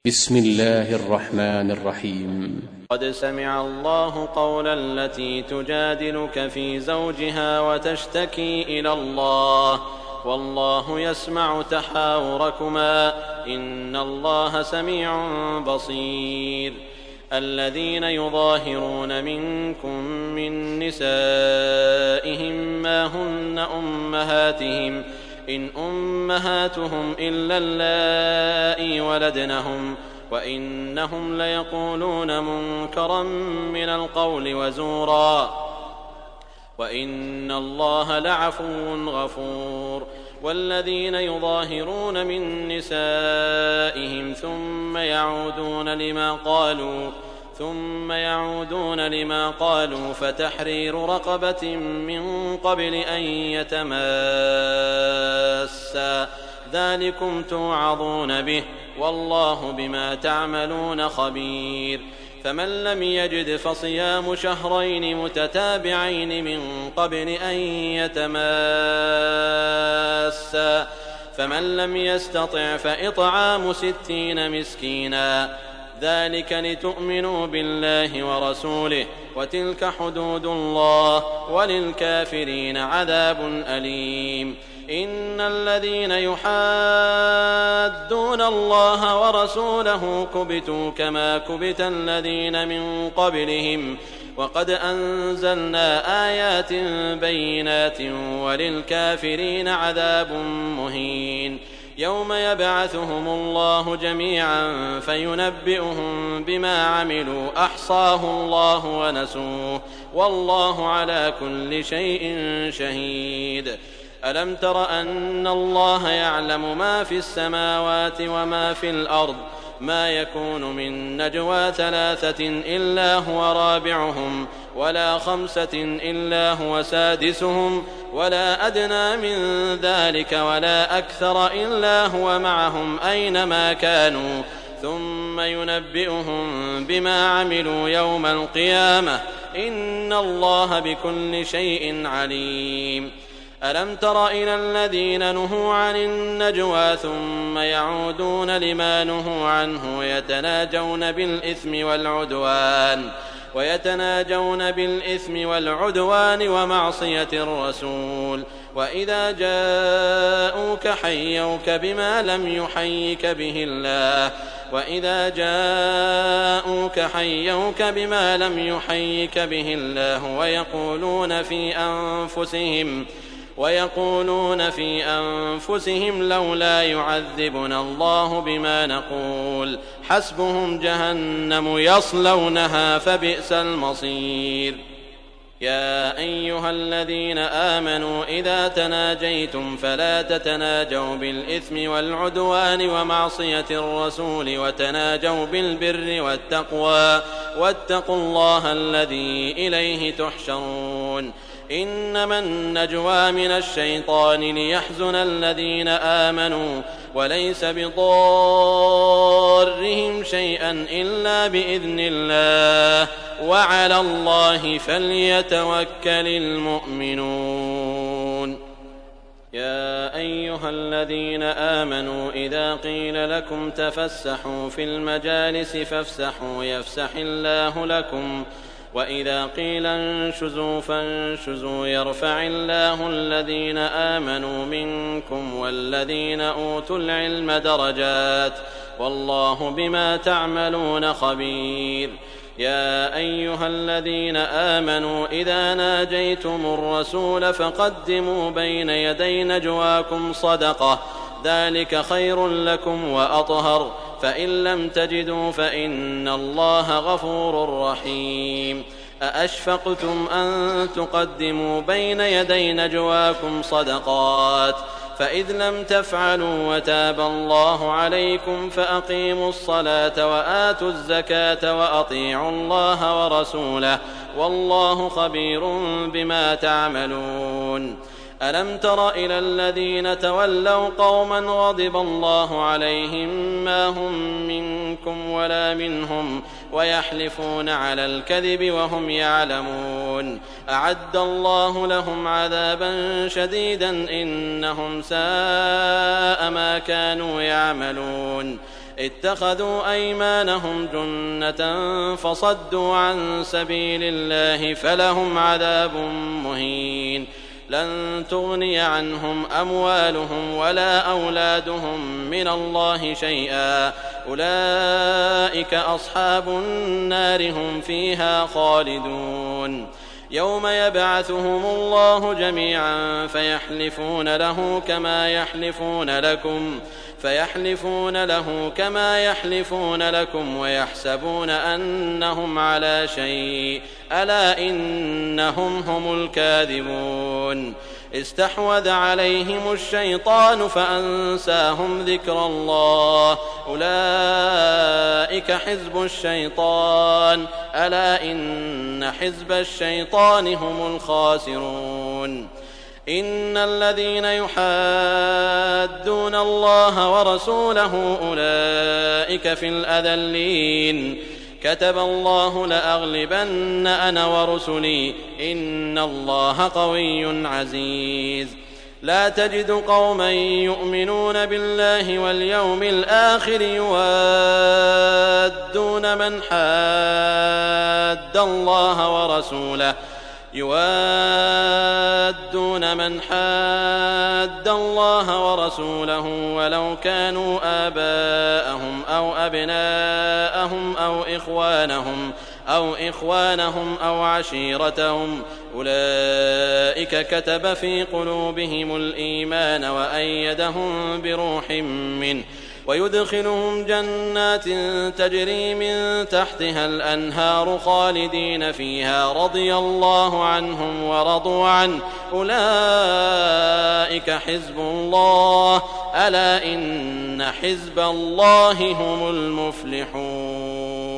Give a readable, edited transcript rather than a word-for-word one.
بسم الله الرحمن الرحيم. قد سمع الله قول التي تجادلك في زوجها وتشتكي إلى الله والله يسمع تحاوركما إن الله سميع بصير. الذين يظاهرون منكم من نسائهم ما هن أمهاتهم إن أمهاتهم إلا اللائي ولدنهم وإنهم ليقولون منكرا من القول وزورا وإن الله لعفو غفور. والذين يظاهرون من نسائهم ثم يعودون لما قالوا فتحرير رقبة من قبل أن يتماسا ذلكم توعظون به والله بما تعملون خبير. فمن لم يجد فصيام شهرين متتابعين من قبل أن يتماسا فمن لم يستطع فإطعام 60 مسكينا ذلك لتؤمنوا بالله ورسوله وتلك حدود الله وللكافرين عذاب أليم. إن الذين يحادون الله ورسوله كبتوا كما كبت الذين من قبلهم وقد أنزلنا آيات بينات وللكافرين عذاب مهين. يوم يبعثهم الله جميعا فينبئهم بما عملوا أحصاه الله ونسوه والله على كل شيء شهيد. ألم تر أن الله يعلم ما في السماوات وما في الأرض ما يكون من نجوى 3 إلا هو رابعهم ولا 5 إلا هو سادسهم ولا أدنى من ذلك ولا أكثر إلا هو معهم أينما كانوا ثم ينبئهم بما عملوا يوم القيامة إن الله بكل شيء عليم. ألم تر إلى الذين نهوا عن النجوى ثم يعودون لما نهوا عنه ويتناجون بالإثم والعدوان ومعصية الرسول وإذا جاءوك حيوك بما لم يحيك به الله ويقولون في أنفسهم لولا يعذبنا الله بما نقول حسبهم جهنم يصلونها فبئس المصير. يا أيها الذين آمنوا إذا تناجيتم فلا تتناجوا بالإثم والعدوان ومعصية الرسول وتناجوا بالبر والتقوى واتقوا الله الذي إليه تحشرون. إنما النجوى من الشيطان ليحزن الذين آمنوا وليس بضارهم شيئا إلا بإذن الله وعلى الله فليتوكل المؤمنون. يا أيها الذين آمنوا إذا قيل لكم تفسحوا في المجالس فافسحوا يفسح الله لكم وإذا قيل انشزوا فانشزوا يرفع الله الذين آمنوا منكم والذين أوتوا العلم درجات والله بما تعملون خبير. يا أيها الذين آمنوا إذا ناجيتم الرسول فقدموا بين يدي نجواكم صدقة ذلك خير لكم وأطهر فإن لم تجدوا فإن الله غفور رحيم. أأشفقتم أن تقدموا بين يدي نجواكم صدقات فإذ لم تفعلوا وتاب الله عليكم فأقيموا الصلاة وآتوا الزكاة وأطيعوا الله ورسوله والله خبير بما تعملون. ألم تر إلى الذين تولوا قوما غضب الله عليهم ما هم منكم ولا منهم ويحلفون على الكذب وهم يعلمون أعد الله لهم عذابا شديدا إنهم ساء ما كانوا يعملون. اتخذوا أيمانهم جنة فصدوا عن سبيل الله فلهم عذاب مهين. لن تغني عنهم أموالهم ولا أولادهم من الله شيئا، أولئك أصحاب النار هم فيها خالدون. يوم يبعثهم الله جميعا فيحلفون له كما يحلفون لكم ويحسبون أنهم على شيء، ألا إنهم هم الكاذبون. استحوذ عليهم الشيطان فأنساهم ذكر الله، أولئك حزب الشيطان، ألا إن حزب الشيطان هم الخاسرون. إن الذين يحادون الله ورسوله أولئك في الأذلين. كتب الله لأغلبن أنا ورسلي إن الله قوي عزيز. لا تجد قوما يؤمنون بالله واليوم الآخر يوادون من حاد الله ورسوله ولو كانوا آباءهم أو أبناءهم أو إخوانهم أو عشيرتهم، أولئك كتب في قلوبهم الإيمان وأيدهم بروح منه ويدخلهم جنات تجري من تحتها الأنهار خالدين فيها رضي الله عنهم ورضوا عنه، أولئك حزب الله، ألا إن حزب الله هم المفلحون.